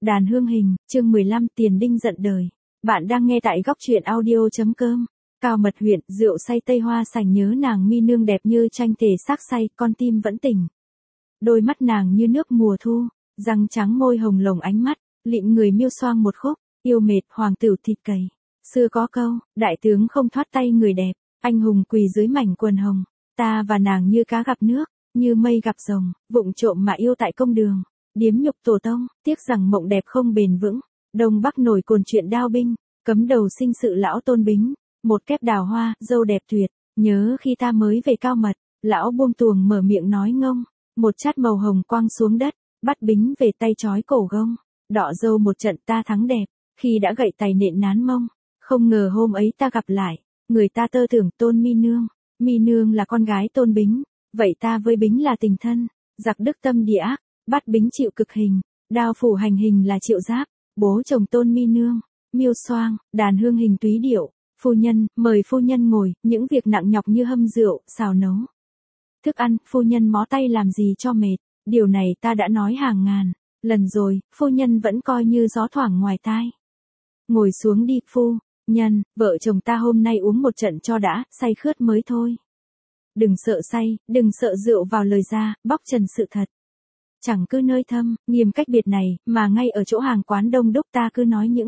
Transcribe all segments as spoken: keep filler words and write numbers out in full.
Đàn hương hình, chương mười lăm tiền đinh giận đời. Bạn đang nghe tại góc truyện audio.com. Cao Mật huyện, rượu say Tây Hoa Sành nhớ nàng mi nương đẹp như tranh tề sắc say, con tim vẫn tỉnh. Đôi mắt nàng như nước mùa thu, răng trắng môi hồng lồng ánh mắt, lịm người miêu xoang một khúc, yêu mệt hoàng tử thịt cầy. Xưa có câu, đại tướng không thoát tay người đẹp, anh hùng quỳ dưới mảnh quần hồng. Ta và nàng như cá gặp nước, như mây gặp rồng, vụng trộm mà yêu tại công đường. Điếm nhục tổ tông, tiếc rằng mộng đẹp không bền vững. Đông Bắc nổi cồn chuyện đao binh, cấm đầu sinh sự lão Tôn Bính. Một kép đào hoa, dâu đẹp tuyệt, nhớ khi ta mới về Cao Mật, lão buông tuồng mở miệng nói ngông. Một chát màu hồng quăng xuống đất, bắt Bính về tay trói cổ gông. Đọ dâu một trận ta thắng đẹp, khi đã gậy tài nện nán mông. Không ngờ hôm ấy ta gặp lại, người ta tơ tưởng Tôn mi nương. Mi nương là con gái Tôn Bính, vậy ta với Bính là tình thân. Giặc đức tâm địa ác, bắt Bính chịu cực hình, đao phủ hành hình là Triệu Giáp, bố chồng Tôn mi nương. Miêu xoang, đàn hương hình túy điệu, phu nhân, mời phu nhân ngồi, những việc nặng nhọc như hâm rượu, xào nấu thức ăn, phu nhân mó tay làm gì cho mệt, điều này ta đã nói hàng ngàn lần rồi, phu nhân vẫn coi như gió thoảng ngoài tai. Ngồi xuống đi, phu nhân, vợ chồng ta hôm nay uống một trận cho đã, say khướt mới thôi. Đừng sợ say, đừng sợ rượu vào lời ra, bóc trần sự thật. Chẳng cứ nơi thâm, nghiêm cách biệt này, mà ngay ở chỗ hàng quán đông đúc ta cứ nói những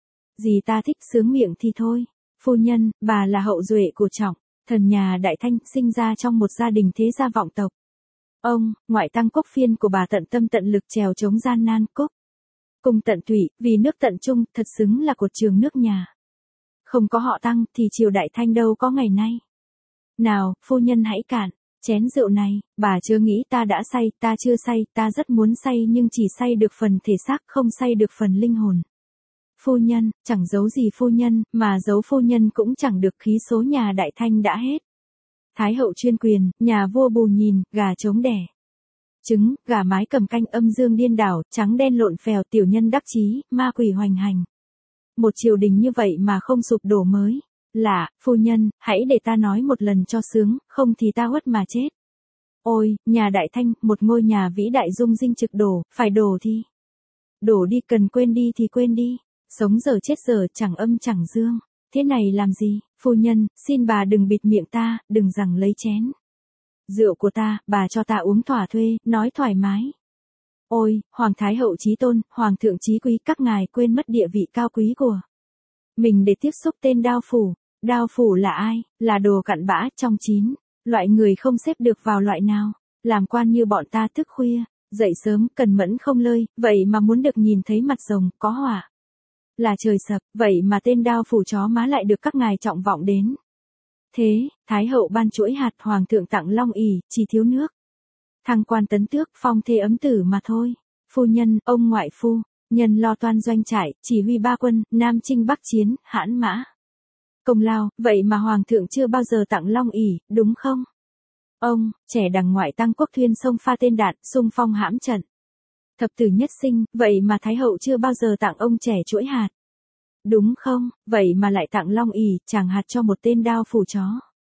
gì ta thích sướng miệng thì thôi. Phu nhân, bà là hậu duệ của Trọng, thần nhà Đại Thanh, sinh ra trong một gia đình thế gia vọng tộc. Ông, ngoại tăng Cốc Phiên của bà tận tâm tận lực trèo chống gian nan Cốc cùng tận tụy, vì nước tận trung, thật xứng là cột trường nước nhà. Không có họ Tăng thì triều Đại Thanh đâu có ngày nay. Nào, phu nhân hãy cạn chén rượu này, bà chưa nghĩ ta đã say, ta chưa say, ta rất muốn say nhưng chỉ say được phần thể xác, không say được phần linh hồn. Phu nhân, chẳng giấu gì phu nhân, mà giấu phu nhân cũng chẳng được, khí số nhà Đại Thanh đã hết. Thái hậu chuyên quyền, nhà vua bù nhìn, gà trống đẻ trứng, gà mái cầm canh, âm dương điên đảo, trắng đen lộn phèo, tiểu nhân đắc chí, ma quỷ hoành hành. Một triều đình như vậy mà không sụp đổ mới lạ. Phu nhân, hãy để ta nói một lần cho sướng, không thì ta uất mà chết. Ôi, nhà Đại Thanh, một ngôi nhà vĩ đại dung dinh trực đổ, phải đổ thì đổ đi, cần quên đi thì quên đi. Sống giờ chết giờ, chẳng âm chẳng dương. Thế này làm gì? Phu nhân, xin bà đừng bịt miệng ta, đừng rằng lấy chén rượu của ta, bà cho ta uống thỏa thuê, nói thoải mái. Ôi, Hoàng Thái hậu chí tôn, Hoàng thượng chí quý, các ngài quên mất địa vị cao quý của mình để tiếp xúc tên đao phủ. Đao phủ là ai? Là đồ cặn bã, trong chín loại người không xếp được vào loại nào. Làm quan như bọn ta thức khuya, dậy sớm, cần mẫn không lơi, vậy mà muốn được nhìn thấy mặt rồng, có hỏa là trời sập, vậy mà tên đao phủ chó má lại được các ngài trọng vọng đến. Thế, Thái hậu ban chuỗi hạt, Hoàng thượng tặng long ỷ, chỉ thiếu nước thăng quan tấn tước, phong thê ấm tử mà thôi. Phu nhân, ông ngoại phu nhân lo toan doanh trại, chỉ huy ba quân, Nam chinh Bắc chiến, hãn mã công lao, vậy mà Hoàng thượng chưa bao giờ tặng long ỷ, đúng không? Ông, trẻ đằng ngoại tăng Quốc Thuyên xông pha tên đạn, xung phong hãm trận thập tử nhất sinh, vậy mà Thái hậu chưa bao giờ tặng ông trẻ chuỗi hạt. Đúng không? Vậy mà lại tặng long ỷ, chàng hạt cho một tên đao phủ chó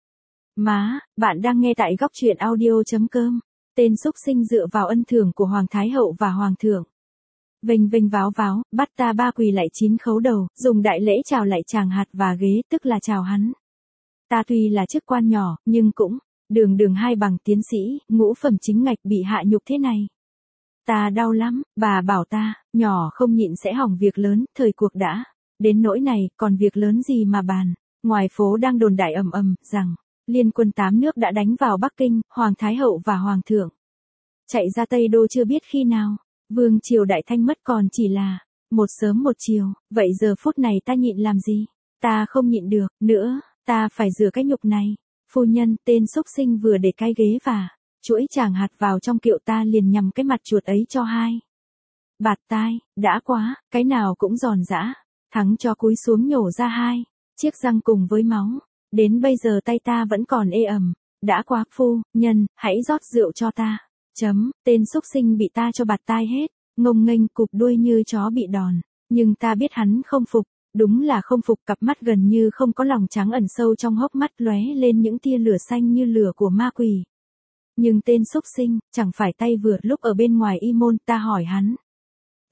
má. Bạn đang nghe tại góc truyện audio.com. Tên xúc sinh dựa vào ân thưởng của Hoàng Thái hậu và Hoàng thượng. Vênh vênh váo váo, bắt ta ba quỳ lại chín khấu đầu, dùng đại lễ chào lại chàng hạt và ghế, tức là chào hắn. Ta tuy là chức quan nhỏ, nhưng cũng đường đường hai bằng tiến sĩ, ngũ phẩm chính ngạch, bị hạ nhục thế này. Ta đau lắm, bà bảo ta, nhỏ không nhịn sẽ hỏng việc lớn, thời cuộc đã đến nỗi này, còn việc lớn gì mà bàn. Ngoài phố đang đồn đại ầm ầm, rằng liên quân tám nước đã đánh vào Bắc Kinh, Hoàng Thái hậu và Hoàng thượng chạy ra Tây Đô chưa biết khi nào. Vương triều Đại Thanh mất còn chỉ là một sớm một chiều, vậy giờ phút này ta nhịn làm gì? Ta không nhịn được nữa, ta phải rửa cái nhục này. Phu nhân, tên xúc sinh vừa để cái ghế và chuỗi chàng hạt vào trong kiệu, ta liền nhằm cái mặt chuột ấy cho hai bạt tai, đã quá, cái nào cũng giòn giã. Thắng cho cúi xuống nhổ ra hai chiếc răng cùng với máu. Đến bây giờ tay ta vẫn còn ê ẩm. Đã quá, phu nhân, hãy rót rượu cho ta. Chấm, tên xúc sinh bị ta cho bạt tai hết, ngông nghênh cụp đuôi như chó bị đòn. Nhưng ta biết hắn không phục, đúng là không phục, cặp mắt gần như không có lòng trắng ẩn sâu trong hốc mắt lóe lên những tia lửa xanh như lửa của ma quỷ. Nhưng tên xúc sinh, chẳng phải tay vừa lúc ở bên ngoài y môn, ta hỏi hắn.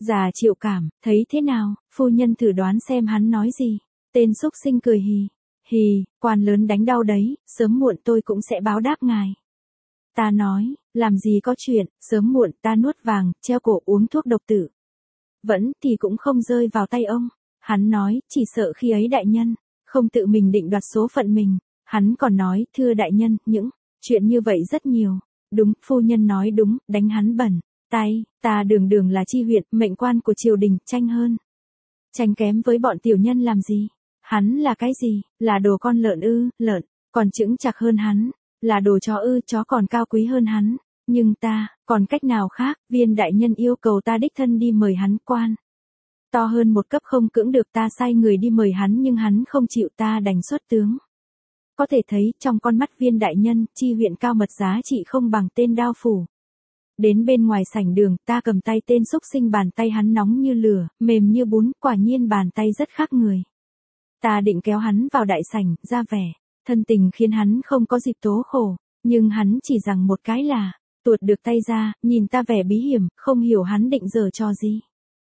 Già Triệu cảm, thấy thế nào, phu nhân thử đoán xem hắn nói gì. Tên xúc sinh cười hì. Hì, quan lớn đánh đau đấy, sớm muộn tôi cũng sẽ báo đáp ngài. Ta nói, làm gì có chuyện, sớm muộn ta nuốt vàng, treo cổ uống thuốc độc tử. Vẫn thì cũng không rơi vào tay ông. Hắn nói, chỉ sợ khi ấy đại nhân, không tự mình định đoạt số phận mình. Hắn còn nói, thưa đại nhân, những chuyện như vậy rất nhiều. Đúng, phu nhân nói đúng, đánh hắn bẩn. Tay, ta đường đường là chi huyện, mệnh quan của triều đình, tranh hơn. Tranh kém với bọn tiểu nhân làm gì? Hắn là cái gì? Là đồ con lợn ư, lợn, còn chững chạc hơn hắn. Là đồ chó ư, chó còn cao quý hơn hắn. Nhưng ta, còn cách nào khác, viên đại nhân yêu cầu ta đích thân đi mời hắn quan. To hơn một cấp không cưỡng được, ta sai người đi mời hắn nhưng hắn không chịu, ta đành xuất tướng. Có thể thấy, trong con mắt viên đại nhân, chi huyện cao mật giá trị không bằng tên đao phủ. Đến bên ngoài sảnh đường, ta cầm tay tên xúc sinh, bàn tay hắn nóng như lửa, mềm như bún, quả nhiên bàn tay rất khác người. Ta định kéo hắn vào đại sảnh, ra vẻ, thân tình khiến hắn không có dịp tố khổ, nhưng hắn chỉ rằng một cái là, tuột được tay ra, nhìn ta vẻ bí hiểm, không hiểu hắn định giở trò gì.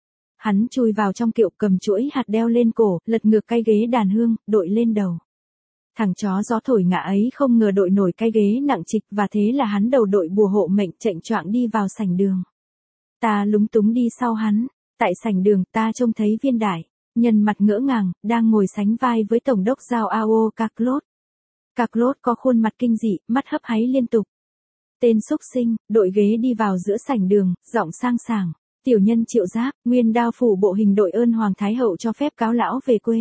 Hắn chui vào trong kiệu, cầm chuỗi hạt đeo lên cổ, lật ngược cái ghế đàn hương, đội lên đầu. Thằng chó gió thổi ngã ấy không ngờ đội nổi cái ghế nặng trịch, và thế là hắn đầu đội bùa hộ mệnh, chệnh choạng đi vào sảnh đường. Ta lúng túng đi sau hắn. Tại sảnh đường, ta trông thấy viên đại nhân mặt ngỡ ngàng, đang ngồi sánh vai với tổng đốc Giao Ao Carlos. Carlos có khuôn mặt kinh dị, mắt hấp háy liên tục. Tên xúc sinh, đội ghế đi vào giữa sảnh đường, giọng sang sảng. Tiểu nhân Triệu Giáp, nguyên đao phủ bộ hình, đội ơn Hoàng Thái Hậu cho phép cáo lão về quê.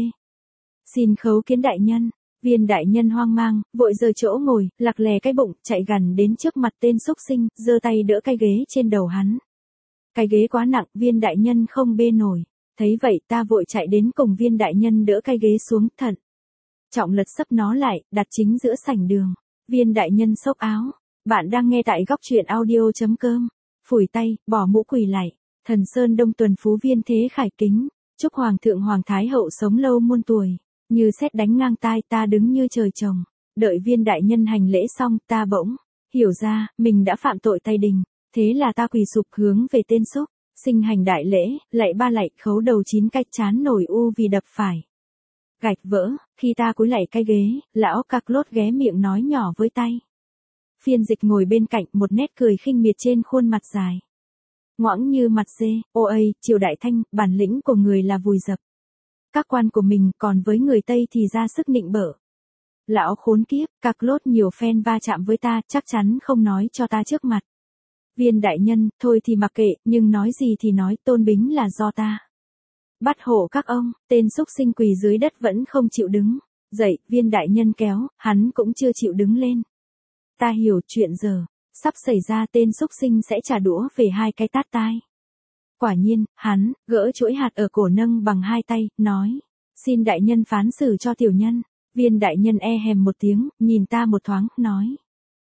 Xin khấu kiến đại nhân. Viên đại nhân hoang mang, vội rời chỗ ngồi, lặc lè cái bụng, chạy gần đến trước mặt tên xúc sinh, giơ tay đỡ cái ghế trên đầu hắn. Cái ghế quá nặng, viên đại nhân không bê nổi. Thấy vậy, ta vội chạy đến cùng viên đại nhân đỡ cái ghế xuống, thận trọng lật sấp nó lại, đặt chính giữa sảnh đường. Viên đại nhân xốc áo. Bạn đang nghe tại góc truyện audio chấm com. Phủi tay, bỏ mũ quỳ lại. Thần Sơn Đông Tuần Phú Viên thế khải kính. Chúc Hoàng thượng Hoàng Thái Hậu sống lâu muôn tuổi. Như sét đánh ngang tai, ta đứng như trời trồng. Đợi viên đại nhân hành lễ xong, ta bỗng hiểu ra, mình đã phạm tội tay đình. Thế là ta quỳ sụp hướng về tên xúc sinh hành đại lễ, lạy ba lạy, khấu đầu chín cách, chán nổi u vì đập phải gạch vỡ. Khi ta cúi lạy cái ghế, lão Carlos ghé miệng nói nhỏ với tay phiên dịch ngồi bên cạnh, một nét cười khinh miệt trên khuôn mặt dài ngoãng như mặt dê. Ô ây, Triều Đại Thanh, bản lĩnh của người là vùi dập các quan của mình, còn với người Tây thì ra sức nịnh bợ. Lão khốn kiếp, Carlos nhiều phen va chạm với ta, chắc chắn không nói cho ta trước mặt. Viên đại nhân, thôi thì mặc kệ, nhưng nói gì thì nói, tôn bính là do ta bắt hộ các ông. Tên xúc sinh quỳ dưới đất vẫn không chịu đứng dậy, viên đại nhân kéo, hắn cũng chưa chịu đứng lên. Ta hiểu chuyện giờ sắp xảy ra, tên xúc sinh sẽ trả đũa về hai cái tát tai. Quả nhiên, hắn gỡ chuỗi hạt ở cổ nâng bằng hai tay, nói: xin đại nhân phán xử cho tiểu nhân. Viên đại nhân e hèm một tiếng, nhìn ta một thoáng, nói: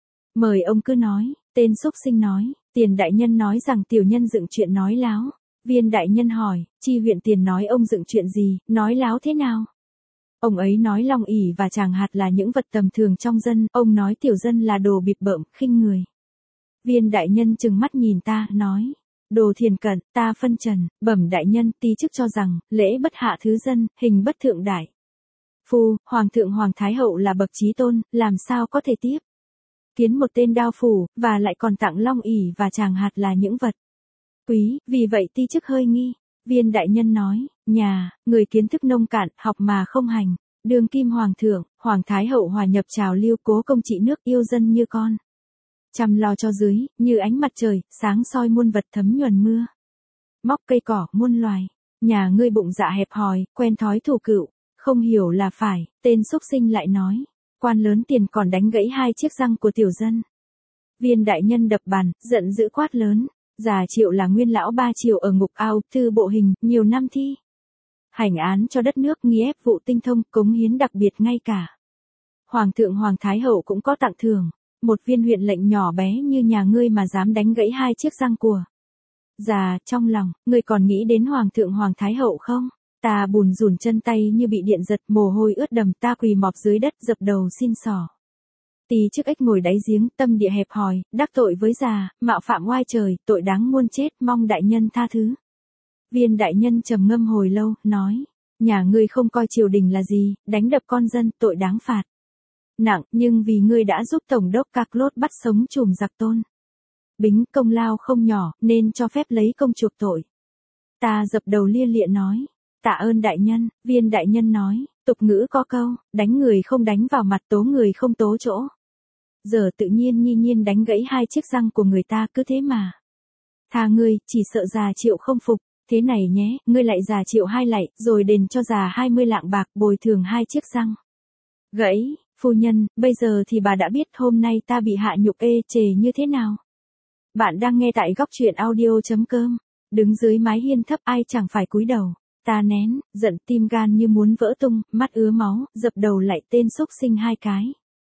mời ông cứ nói. Tên xúc sinh nói: tiền đại nhân nói rằng tiểu nhân dựng chuyện nói láo. Viên đại nhân hỏi: chi huyện tiền nói ông dựng chuyện gì, nói láo thế nào? Ông ấy nói Long ỷ và Tràng Hạt là những vật tầm thường trong dân, ông nói tiểu dân là đồ bịp bợm, khinh người. Viên đại nhân trừng mắt nhìn ta, nói: đồ thiền cận, ta phân trần, bẩm đại nhân, tí chức cho rằng, lễ bất hạ thứ dân, hình bất thượng đại. Phu, Hoàng thượng Hoàng Thái Hậu là bậc chí tôn, làm sao có thể tiếp kiến một tên đao phủ, và lại còn tặng Long ỷ và Tràng Hạt là những vật quý, vì vậy ti chức hơi nghi. Viên đại nhân nói: nhà, người kiến thức nông cạn, học mà không hành. Đương kim Hoàng thượng, Hoàng Thái Hậu hòa nhập trào lưu, cố công trị nước, yêu dân như con. Chăm lo cho dưới, như ánh mặt trời, sáng soi muôn vật, thấm nhuần mưa. Móc cây cỏ, muôn loài. Nhà ngươi bụng dạ hẹp hòi, quen thói thủ cựu, không hiểu là phải. Tên xúc sinh lại nói: quan lớn tiền còn đánh gãy hai chiếc răng của tiểu dân. Viên đại nhân đập bàn, giận dữ quát lớn: già Triệu là nguyên lão ba Triệu ở ngục ao, thư bộ hình, nhiều năm thi hành án cho đất nước, nghi ép vụ tinh thông, cống hiến đặc biệt, ngay cả Hoàng thượng Hoàng Thái Hậu cũng có tặng thưởng. Một viên huyện lệnh nhỏ bé như nhà ngươi mà dám đánh gãy hai chiếc răng của già, trong lòng ngươi còn nghĩ đến Hoàng thượng Hoàng Thái Hậu không? Ta bùn rùn chân tay như bị điện giật, mồ hôi ướt đầm, ta quỳ mọp dưới đất, dập đầu xin xỏ. Tì chức ếch ngồi đáy giếng, tâm địa hẹp hòi, đắc tội với già, mạo phạm oai trời, tội đáng muôn chết, mong đại nhân tha thứ. Viên đại nhân trầm ngâm hồi lâu, nói, nhà ngươi không coi triều đình là gì, đánh đập con dân, tội đáng phạt nặng, nhưng vì ngươi đã giúp tổng đốc Carlos bắt sống trùm giặc Tôn Bính, công lao không nhỏ, nên cho phép lấy công chuộc tội. Ta dập đầu lia lịa nói, tạ ơn đại nhân. Viên đại nhân nói, tục ngữ có câu, đánh người không đánh vào mặt, tố người không tố chỗ. Giờ tự nhiên nhi nhiên đánh gãy hai chiếc răng của người ta, cứ thế mà. Tha ngươi, chỉ sợ già Triệu không phục, thế này nhé, ngươi lại già Triệu hai lạy, rồi đền cho già hai mươi lạng bạc, bồi thường hai chiếc răng gãy. Phu nhân, bây giờ thì bà đã biết hôm nay ta bị hạ nhục ê chề như thế nào. Bạn đang nghe tại góc truyện audio.com. Đứng dưới mái hiên thấp ai chẳng phải cúi đầu. Ta nén, giận tim gan như muốn vỡ tung, mắt ứa máu, dập đầu lại tên xúc sinh hai cái.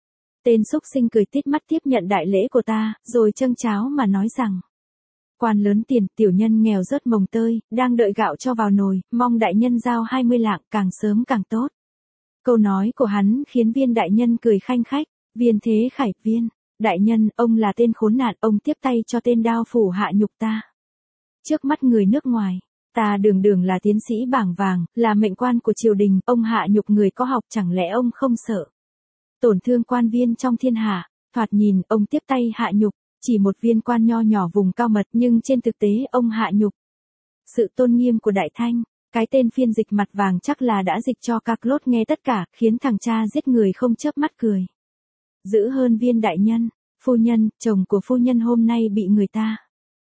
Tên xúc sinh cười tít mắt tiếp nhận đại lễ của ta, rồi châng cháo mà nói rằng. Quan lớn tiền, tiểu nhân nghèo rớt mồng tơi, đang đợi gạo cho vào nồi, mong đại nhân giao hai mươi lạng, càng sớm càng tốt. Câu nói của hắn khiến viên đại nhân cười khanh khách. Viên Thế Khải, viên đại nhân, ông là tên khốn nạn, ông tiếp tay cho tên đao phủ hạ nhục ta. Trước mắt người nước ngoài, ta đường đường là tiến sĩ bảng vàng, là mệnh quan của triều đình, ông hạ nhục người có học, chẳng lẽ ông không sợ tổn thương quan viên trong thiên hạ? Thoạt nhìn, ông tiếp tay hạ nhục, chỉ một viên quan nho nhỏ vùng cao mật, nhưng trên thực tế ông hạ nhục sự tôn nghiêm của Đại Thanh. Cái tên phiên dịch mặt vàng chắc là đã dịch cho Carlos nghe tất cả, khiến thằng cha giết người không chớp mắt cười. Dữ hơn viên đại nhân, phu nhân, chồng của phu nhân hôm nay bị người ta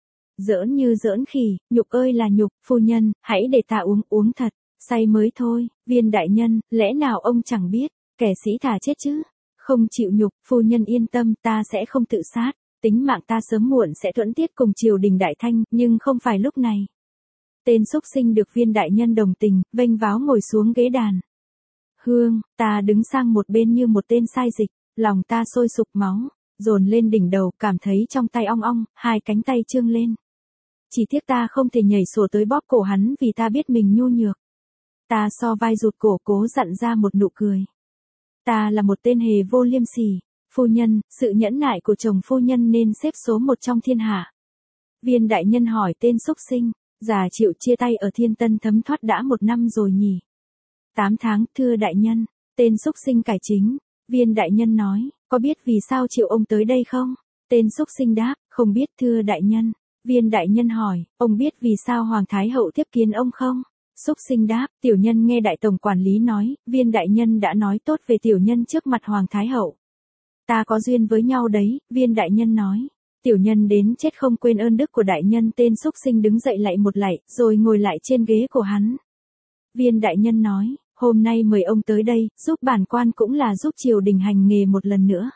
giỡn như giỡn khỉ, nhục ơi là nhục, phu nhân, hãy để ta uống, uống thật, say mới thôi. Viên đại nhân, lẽ nào ông chẳng biết, kẻ sĩ thà chết chứ, không chịu nhục, phu nhân yên tâm, ta sẽ không tự sát, tính mạng ta sớm muộn sẽ thuẫn tiết cùng triều đình Đại Thanh, nhưng không phải lúc này. Tên xúc sinh được viên đại nhân đồng tình, vênh váo ngồi xuống ghế đàn. Hương, ta đứng sang một bên như một tên sai dịch, lòng ta sôi sục máu, dồn lên đỉnh đầu, cảm thấy trong tay ong ong, hai cánh tay trương lên. Chỉ tiếc ta không thể nhảy sổ tới bóp cổ hắn vì ta biết mình nhu nhược. Ta so vai rụt cổ cố dặn ra một nụ cười. Ta là một tên hề vô liêm sỉ, phu nhân, sự nhẫn nại của chồng phu nhân nên xếp số một trong thiên hạ. Viên đại nhân hỏi tên xúc sinh. Già Triệu chia tay ở Thiên Tân thấm thoát đã một năm rồi nhỉ? Tám tháng, thưa đại nhân. Tên xúc sinh cải chính. Viên đại nhân nói, có biết vì sao Triệu ông tới đây không? Tên xúc sinh đáp, không biết thưa đại nhân. Viên đại nhân hỏi, ông biết vì sao Hoàng Thái Hậu tiếp kiến ông không? Xúc sinh đáp, tiểu nhân nghe đại tổng quản lý nói, viên đại nhân đã nói tốt về tiểu nhân trước mặt Hoàng Thái Hậu. Ta có duyên với nhau đấy, viên đại nhân nói. Tiểu nhân đến chết không quên ơn đức của đại nhân. Tên xúc sinh đứng dậy lạy một lạy, rồi ngồi lại trên ghế của hắn. Viên đại nhân nói, hôm nay mời ông tới đây, giúp bản quan cũng là giúp triều đình hành nghề một lần nữa.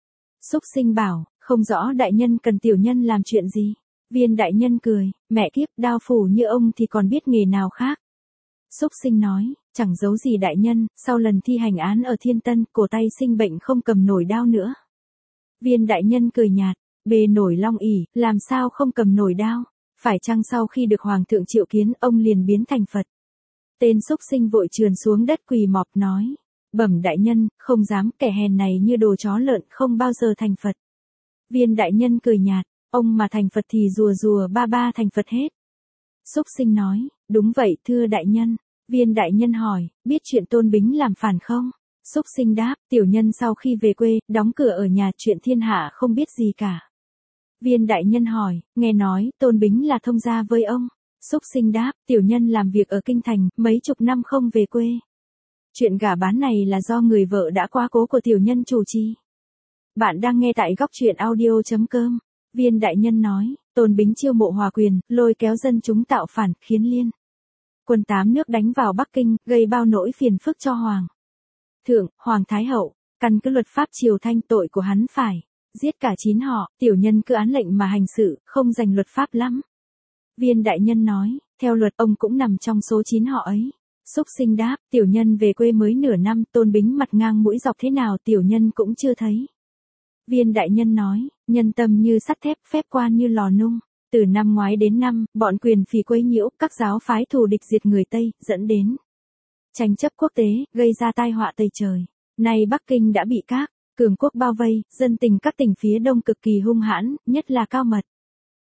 Xúc sinh bảo, không rõ đại nhân cần tiểu nhân làm chuyện gì. Viên đại nhân cười, mẹ kiếp, đao phủ như ông thì còn biết nghề nào khác. Xúc sinh nói, chẳng giấu gì đại nhân, sau lần thi hành án ở Thiên Tân, cổ tay sinh bệnh không cầm nổi đao nữa. Viên đại nhân cười nhạt. Bề nổi long ỷ, làm sao không cầm nổi đao? Phải chăng sau khi được hoàng thượng triệu kiến, ông liền biến thành Phật? Tên xúc sinh vội trườn xuống đất quỳ mọp nói, bẩm đại nhân, không dám, kẻ hèn này như đồ chó lợn, không bao giờ thành Phật. Viên đại nhân cười nhạt, ông mà thành Phật thì rùa rùa ba ba thành Phật hết. Xúc sinh nói, đúng vậy thưa đại nhân. Viên đại nhân hỏi, biết chuyện Tôn Bính làm phản không? Xúc sinh đáp, tiểu nhân sau khi về quê, đóng cửa ở nhà, chuyện thiên hạ không biết gì cả. Viên đại nhân hỏi, nghe nói, Tôn Bính là thông gia với ông. Xúc sinh đáp, tiểu nhân làm việc ở Kinh Thành, mấy chục năm không về quê. Chuyện gả bán này là do người vợ đã quá cố của tiểu nhân chủ trì. Bạn đang nghe tại góc truyện audio.com. Viên đại nhân nói, Tôn Bính chiêu mộ hòa quyền, lôi kéo dân chúng tạo phản, khiến liên quân tám nước đánh vào Bắc Kinh, gây bao nỗi phiền phức cho Hoàng thượng, Hoàng Thái Hậu. Căn cứ luật pháp triều Thanh, tội của hắn phải giết cả chín họ, tiểu nhân cứ án lệnh mà hành sự, không dành luật pháp lắm. Viên đại nhân nói, theo luật ông cũng nằm trong số chín họ ấy. Xúc sinh đáp, tiểu nhân về quê mới nửa năm, Tôn Bính mặt ngang mũi dọc thế nào tiểu nhân cũng chưa thấy. Viên đại nhân nói, nhân tâm như sắt thép, phép quan như lò nung. Từ năm ngoái đến năm, bọn quyền phỉ quấy nhiễu, các giáo phái thù địch diệt người Tây, dẫn đến tranh chấp quốc tế, gây ra tai họa tây trời. Nay Bắc Kinh đã bị các cường quốc bao vây, dân tình các tỉnh phía đông cực kỳ hung hãn, nhất là Cao Mật.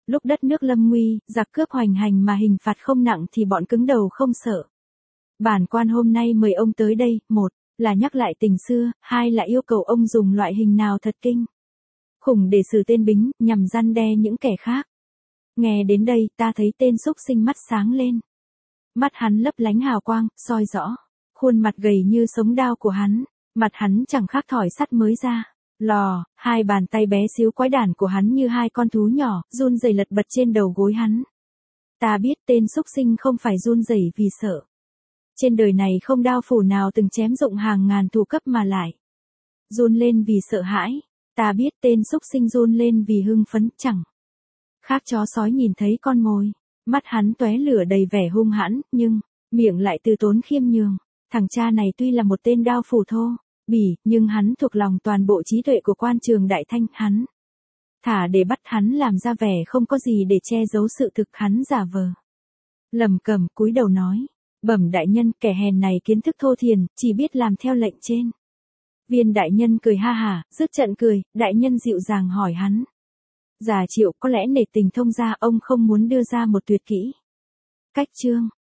Lúc đất nước lâm nguy, giặc cướp hoành hành mà hình phạt không nặng thì bọn cứng đầu không sợ. Bản quan hôm nay mời ông tới đây, một là nhắc lại tình xưa, hai là yêu cầu ông dùng loại hình nào thật kinh khủng để xử tên Bính, nhằm răn đe những kẻ khác. Nghe đến đây, ta thấy tên xúc sinh mắt sáng lên. Mắt hắn lấp lánh hào quang, soi rõ. Khuôn mặt gầy như sống đao của hắn. Mặt hắn chẳng khác thỏi sắt mới ra. Lò, hai bàn tay bé xíu quái đản của hắn như hai con thú nhỏ, run rẩy lật bật trên đầu gối hắn. Ta biết tên xúc sinh không phải run rẩy vì sợ. Trên đời này không đao phủ nào từng chém dụng hàng ngàn thủ cấp mà lại run lên vì sợ hãi. Ta biết tên xúc sinh run lên vì hưng phấn, chẳng khác chó sói nhìn thấy con mồi. Mắt hắn tóe lửa đầy vẻ hung hãn, nhưng miệng lại từ tốn khiêm nhường. Thằng cha này tuy là một tên đao phủ thô bỉ, nhưng hắn thuộc lòng toàn bộ trí tuệ của quan trường Đại Thanh. Hắn thả để bắt hắn làm ra vẻ không có gì để che giấu sự thực hắn giả vờ. Lầm cẩm cúi đầu nói, bẩm đại nhân, kẻ hèn này kiến thức thô thiền, chỉ biết làm theo lệnh trên. Viên đại nhân cười ha hả, dứt trận cười, đại nhân dịu dàng hỏi hắn. Già Triệu, có lẽ nể tình thông gia ông không muốn đưa ra một tuyệt kỹ cách chương